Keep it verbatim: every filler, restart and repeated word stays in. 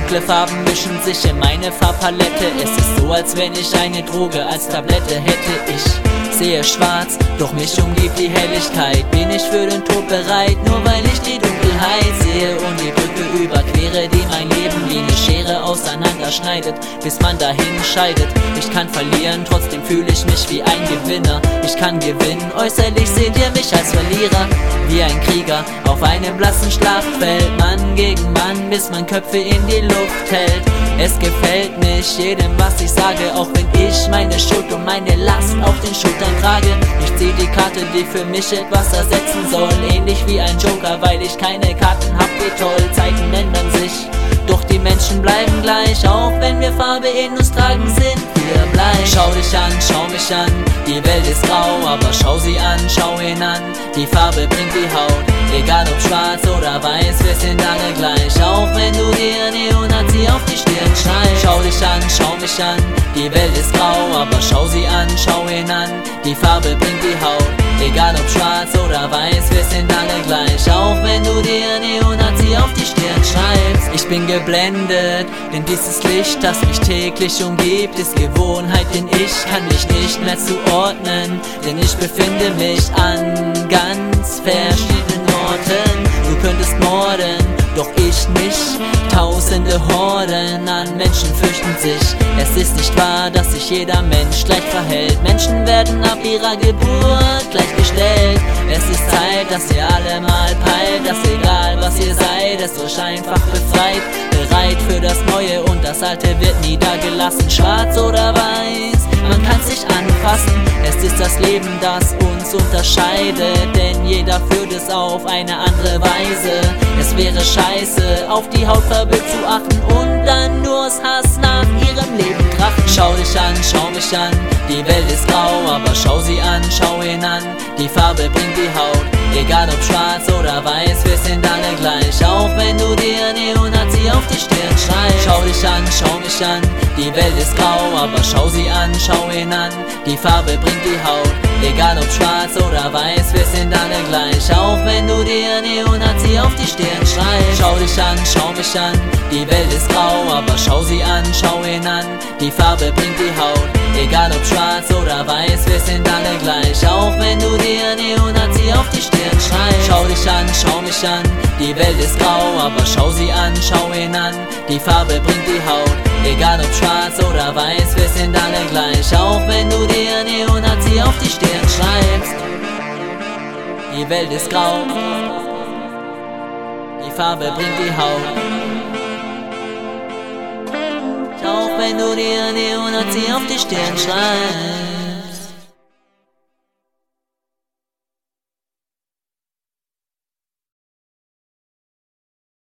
Dunkle Farben mischen sich in meine Farbpalette. Es ist so, als wenn ich eine Droge als Tablette hätte. Ich sehe schwarz, doch mich umgibt die Helligkeit. Bin ich für den Tod bereit, nur weil ich die Dunkelheit sehe und die Brücke überquere, die mein Leben wie eine Schere auseinanderschneidet, bis man dahin scheidet. Ich kann verlieren, trotzdem fühle ich mich wie ein Gewinner. Ich kann gewinnen, äußerlich seht ihr mich als Verlierer. Wie ein Krieger auf einem blassen Schlachtfeld, Mann gegen Mann, bis man Köpfe in die Luft hält. Es gefällt nicht jedem, was ich sage, auch wenn ich meine Schuld und meine Last auf den Schultern trage. Ich zieh die Karte, die für mich etwas ersetzen soll, ähnlich wie ein Joker, weil ich keine Karten hab, wie toll. Zeiten ändern sich, doch die Menschen bleiben gleich, auch wenn wir Farbe in uns tragen, sind wir bleich. Schau dich an, schau mich an, die Welt ist grau, aber schau sie an, schau ihn an, die Farbe bringt die Haut. Egal ob schwarz oder weiß, wir sind alle gleich, auch wenn du dir Neonazi auf die Stirn schreibst. Schau dich an, schau mich an, die Welt ist grau, aber schau sie an, schau ihn an, die Farbe bringt die Haut. Egal ob schwarz oder weiß, wir sind alle gleich, auch wenn du dir Neonazi auf die Stirn schreibst. Ich bin geblendet, denn dieses Licht, das mich täglich umgibt, ist Gewohnheit, denn ich kann mich nicht mehr zuordnen, denn ich befinde mich an ganz verschiedenen Orten. Du könntest morden, doch ich nicht. Tausende Horden an Menschen fürchten sich. Es ist nicht wahr, dass sich jeder Mensch gleich verhält. Menschen werden ab ihrer Geburt gleichgestellt. Es ist Zeit, dass ihr alle mal peilt, dass egal was ihr seid, es euch einfach befreit. Bereit für das Neue und das Alte wird niedergelassen. Schwarz oder weiß, man kann sich anfassen. Es ist das Leben, das uns unterscheidet, denn jeder führt es auf eine andere Weise. Es wäre scheiße, auf die Hautfarbe zu achten und dann nur aus Hass nach ihrem Leben trachten. Schau dich an, schau mich an, die Welt ist grau, aber schau sie an, schau ihn an, die Farbe bringt die Haut. Egal ob schwarz oder weiß, wir sind alle gleich, auch wenn du dir Neonazi auf die Stirn schreibst. Schau dich an, schau mich an, die Welt ist grau, aber schau sie an, schau ihn an, die Farbe bringt die Haut. Egal ob schwarz oder weiß, wir sind alle gleich, auch wenn du dir Neonazi auf die Stirn schreibst. Schau dich an, schau mich an, die Welt ist grau, aber schau sie an, schau ihn an, die Farbe bringt die Haut. Egal ob schwarz oder weiß, wir sind alle gleich, auch wenn du dir Neonazi auf die Stirn schreibst. Schau dich an, schau mich an, die Welt ist grau, aber schau sie an, schau ihn an, die Farbe bringt die Haut. Egal ob schwarz oder weiß, wir sind alle gleich, auch wenn du dir Neonazi auf die Stirn schreibst. Die Welt ist grau, die Farbe bringt die Haut. Auch wenn du dir Neonazi auf die Stirn schreibst.